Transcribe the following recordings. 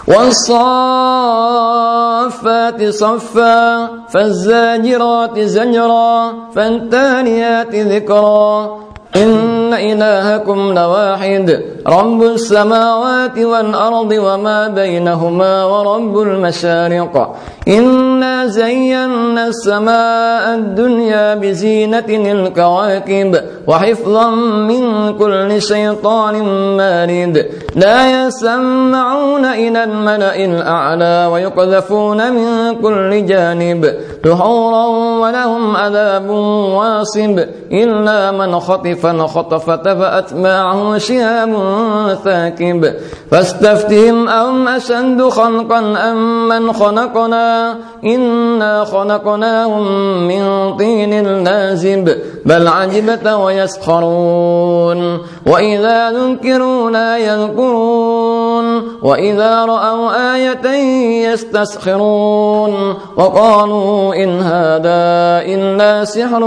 والصافات صفا فالزاجرات زجرا فالتاليات ذكرا إن إلهكم لواحد رب السماوات والأرض وما بينهما ورب المشارق إنا زينا السماء الدنيا بزينة الكواكب وحفظا من كل شيطان مارد لا يسمعون إلى الملأ الأعلى ويقذفون من كل جانب دحورا ولهم عذاب واصب إلا من خطف الخطفة فأتباعه شهاب ثاكب فاستفتهم أهم أشد خلقا أم من خلقنا إنا خلقناهم من طين لازب بل عجبت ويسخرون وإذا ذكروا لا يذكرون وإذا رأوا آية يستسخرون وقالوا إن هذا إلا سحر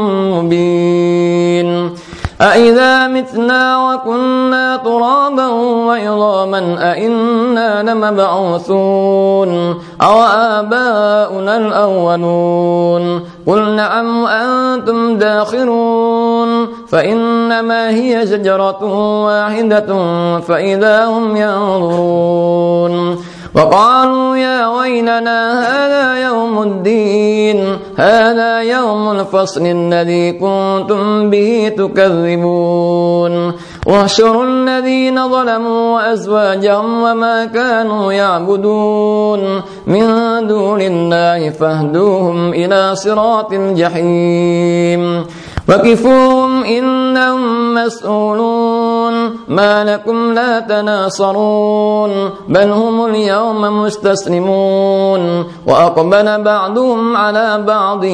مبين أإذا متنا وكنا ترابا وعظاما أإنا لمبعوثون أو آباؤنا الأولون قل نعم وأنتم داخرون فإنما هي شجرة واحدة فإذا هم ينظرون وقالوا يا ويلنا هذا يوم الدين هذا يوم الفصل الذي كنتم به تكذبون واحشروا الذين ظلموا وأزواجهم وما كانوا يعبدون من دون الله فاهدوهم إلى صراط الجحيم وقفوهم إنهم مسؤولون ما لكم لا تناصرون بل هم اليوم مستسلمون وأقبل بعضهم على بعض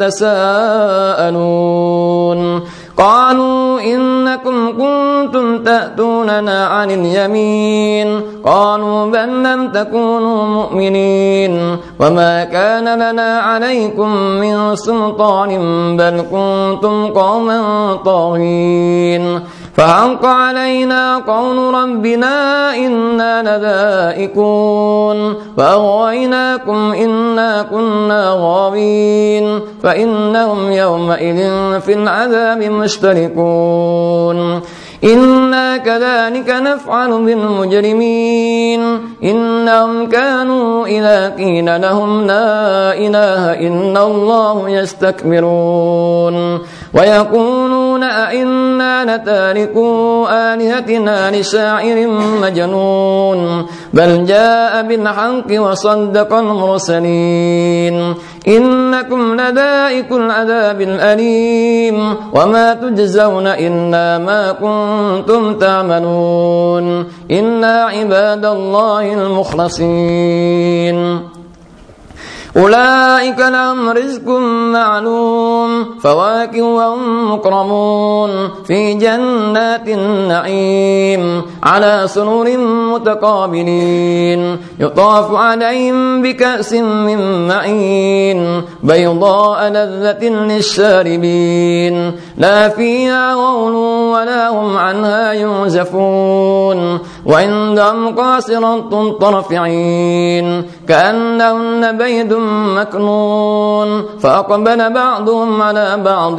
يتساءلون قالوا إنكم كنتم تأتوننا عن اليمين قالوا بل لم تكونوا مؤمنين وما كان لنا عليكم من سلطان بل كنتم قوما طاغين فحق علينا قول ربنا إنا لذائقون فأغويناكم إنا كنا غاوين فإنهم يومئذ في العذاب مشتركون إنا كذلك نفعل بالمجرمين إنهم كانوا إذا قيل لهم لا إله إلا الله يستكبرون ويقولون أئنا لتاركو آلهتنا لشاعر مجنون بل جاء بالحق وصدق المرسلين إنكم لذائق العذاب الأليم وما تجزون إلا ما كنتم تعملون إلا عباد الله المخلصين أولئك لهم رزق معلوم فواكه وهم مكرمون في جنات النعيم على سرر متقابلين يطاف عليهم بكأس من معين بيضاء لذة للشاربين لا فيها غول ولا هم عنها ينزفون وعندهم قاصرات الطرف عين كأنهن بيض مكنون فأقبل بعضهم على بعض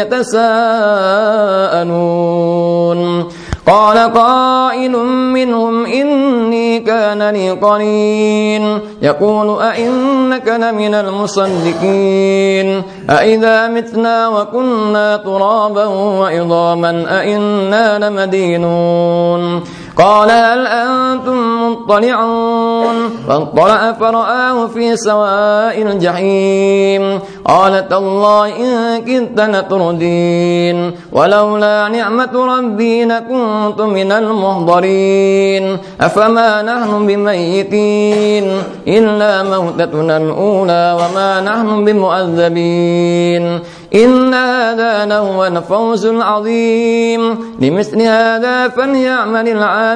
يتساءلون قال قائل منهم إني كان لي قرين يقول أئنك لمن المصدقين أئذا متنا وكنا ترابا وعظاما أئنا لمدينون قال هل أنتم مطلعون فاطلع فرآه في سواء الجحيم قال تالله إن كدت لتردين ولولا نعمة ربي لكنت من المحضرين أفما نحن بميتين إلا موتتنا الأولى وما نحن بمؤذبين إن هذا لهو الفوز العظيم لمثل هذا فليعمل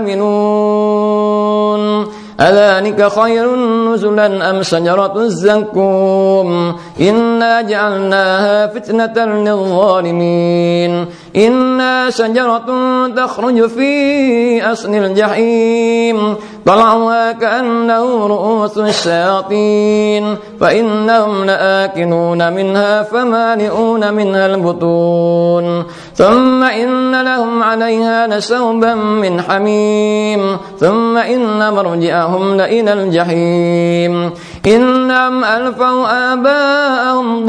العاملون أذلك خير نزلا أم شجرة الزقوم إنا جعلناها فتنة للظالمين إنها شجرة تخرج في أصل الجحيم طلعها كأنه رؤوس الشياطين فإنهم لآكلون منها فمالئون منها البطون ثم إن لهم عليها لشوبا من حميم ثم إن مرجعهم لإلى الجحيم إنهم ألفوا آباءهم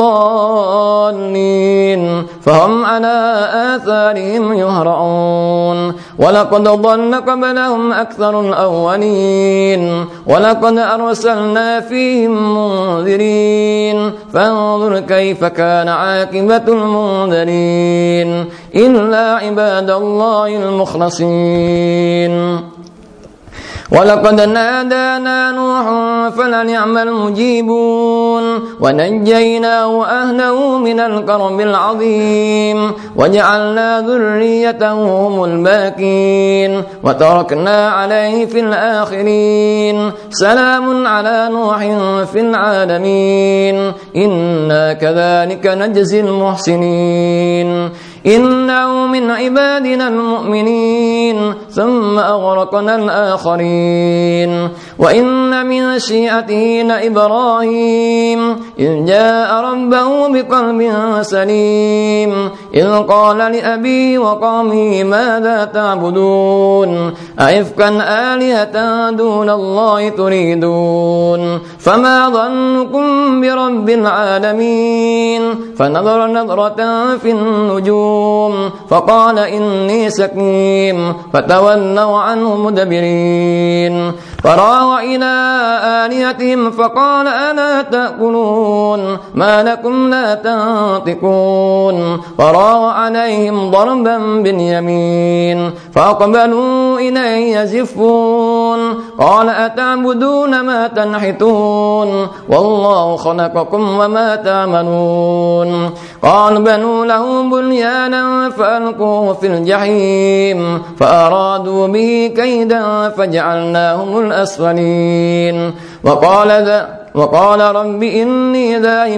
ضالين فهم على آثارهم يهرعون ولقد ضل قبلهم أكثر الأولين ولقد أرسلنا فيهم منذرين فانظر كيف كان عاقبة المنذرين إلا عباد الله المخلصين ولقد نادانا نوح فلنعم المجيبون ونجيناه وأهله من الكرب العظيم وجعلنا ذريته هم الباقين وتركنا عليه في الآخرين سلام على نوح في العالمين إنا كذلك نجزي المحسنين إنه من عبادنا المؤمنين ثم أغرقنا الآخرين وإن من شيعته لإبراهيم إذ جاء ربه بقلب سليم إذ قال لأبيه وقومه ماذا تعبدون أئفكا آلهة دون الله تريدون فما ظنكم برب العالمين فنظر نظرة في النجوم فقال إني سقيم فتولوا عنه مدبرين فراغ إلى آلهتهم فقال ألا تأكلون ما لكم لا تنطقون فراغ عليهم ضربا باليمين فأقبلوا إليه يزفون قال أتعبدون ما تنحتون والله خلقكم وما تعملون قال بنوا له بنيانا فألقوه في الجحيم فأرادوا به كيدا فجعلناهم الأسفلين وقال رب إني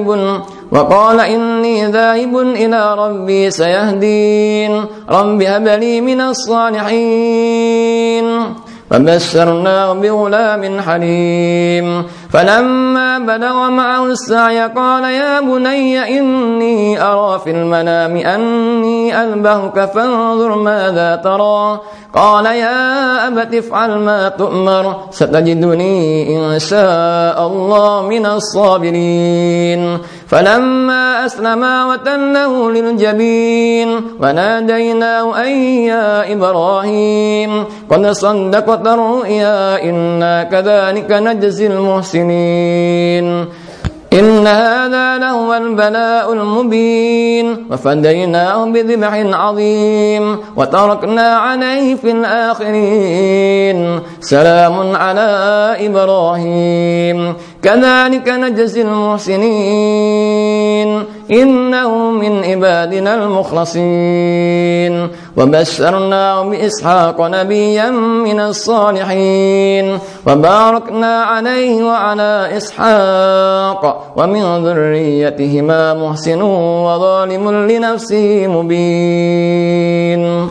ذاهب إلى ربي سيهدين رب هب لي من الصالحين فبشرناه بغلام حليم فلما بلغ معه السعي قال يا بني إني أرى في المنام أني أذبحك فانظر ماذا ترى قال يا أبت افعل ما تؤمر ستجدني إن شاء الله من الصابرين فلما أسلما وتله للجبين وناديناه أن يا إبراهيم قد صدقت الرؤيا إنا كذلك نجزي المحسنين إن هذا لهو البلاء المبين وفديناه بذبح عظيم وتركنا عليه في الآخرين سلام على إبراهيم كذلك نجزي المحسنين إنه من عبادنا المخلصين وبشرناه بإسحاق نبيا من الصالحين وباركنا عليه وعلى إسحاق ومن ذريتهما محسن وظالم لنفسه مبين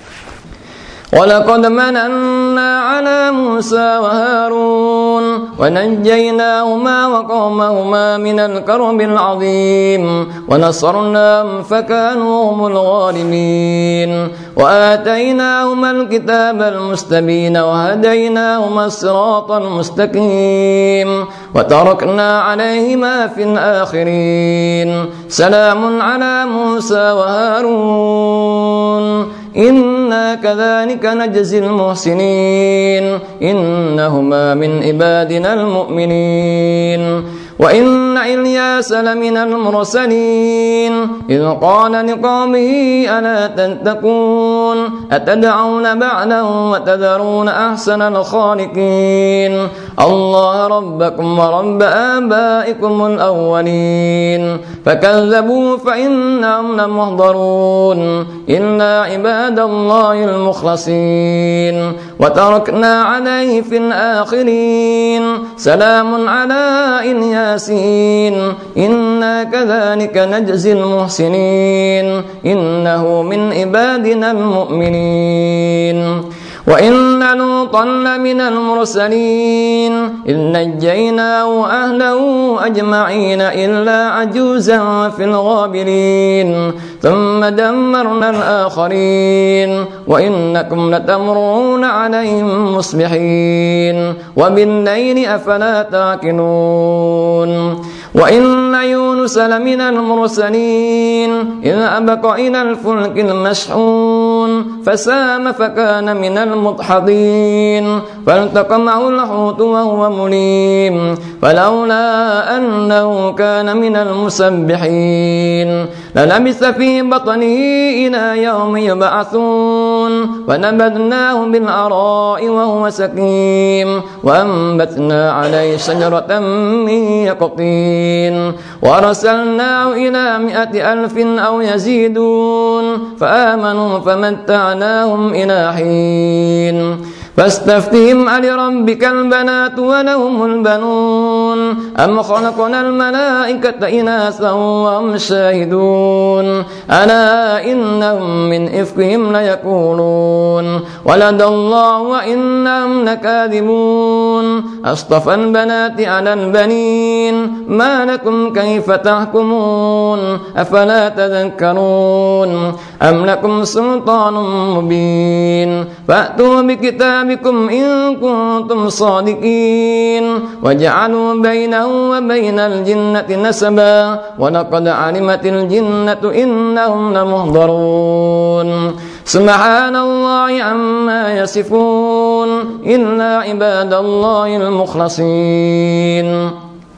ولقد مننا على موسى وهارون ونجيناهما وقومهما من الكرب العظيم ونصرناهم فكانوا هم الغالبين وآتيناهما الكتاب المستبين وهديناهما الصراط المستقيم وتركنا عليهما في الآخرين سلام على موسى وهارون إنا كذلك نجزي المحسنين إنهما من عبادنا المؤمنين وإن إلياس لمن المرسلين إذ قال لقومه ألا تتقون أتدعون بعلا وتذرون أحسن الخالقين الله ربكم ورب آبائكم الأولين فكذبوا فإنهم لمحضرون إلا عباد الله المخلصين وتركنا عليه في الآخرين سلام على إلياس ياسين إنا كذلك نجزي المحسنين إنه من عبادنا المؤمنين وإن لوطا لمن المرسلين إذ نجيناه وأهله أجمعين إلا عجوزا في الغابرين ثم دمرنا الآخرين وإنكم لتمرون عليهم مصبحين وبالليل أفلا تعقلون وإن يونس لمن المرسلين إذ أبق إلى الفلك المشحون فسام فكان من المدحضين فالتقمه الحوت وهو مليم فلولا أنه كان من المسبحين للبث في بطنه إلى يوم يبعثون فنبذناه بالعراء وهو سقيم وأنبتنا عليه شجرة من يقطين وأرسلناه إلى 100,000 أو يزيدون فآمنوا فمتعناهم إلى حين فاستفتهم ألربك البنات ولهم البنون أم خلقنا الملائكة إناثا وهم شاهدون ألا إنهم من إفكهم ليقولون ولد الله وإنهم لكاذبون أصطفى البنات على البنين ما لكم كيف تحكمون أفلا تذكرون أم لكم سلطان مبين فأتوا بكتابكم إن كنتم صادقين وجعلوا بينه وبين الجنة نسبا ولقد علمت الجنة إنهم لمحضرون سبحان الله عما يصفون إلا عباد الله المخلصين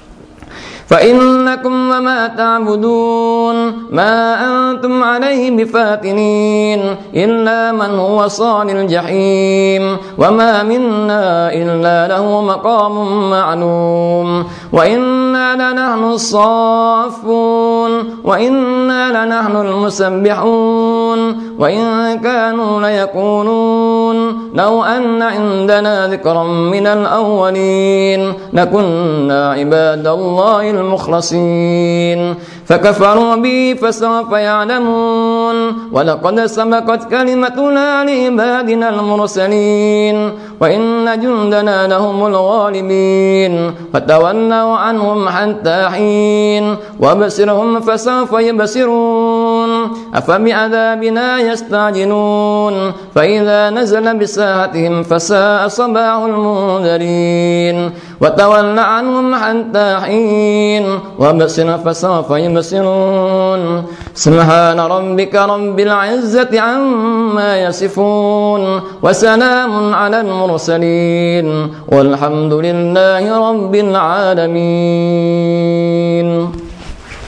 فإنكم وما تعبدون ما أنتم عليه بفاتنين إلا من هو صال الجحيم وما منا إلا له مقام معلوم وإنا لنحن الصافون وإنا لنحن المسبحون وإن كانوا ليقولون لو أن عندنا ذكرا من الأولين لكنا عباد الله المخلصين فكفروا به فسوف يعلمون ولقد سبقت كلمتنا لعبادنا المرسلين وإن جندنا لهم الغالبين فتولوا عنهم حتى حين وابصرهم فسوف يبصرون أفبعذابنا يستعجلون فإذا نزل بساحتهم فساء صباح المنذرين وتول عنهم حتى حين وابصر فسوف يبصرون سبحان ربك رب العزة عما يصفون وسلام على المرسلين والحمد لله رب العالمين.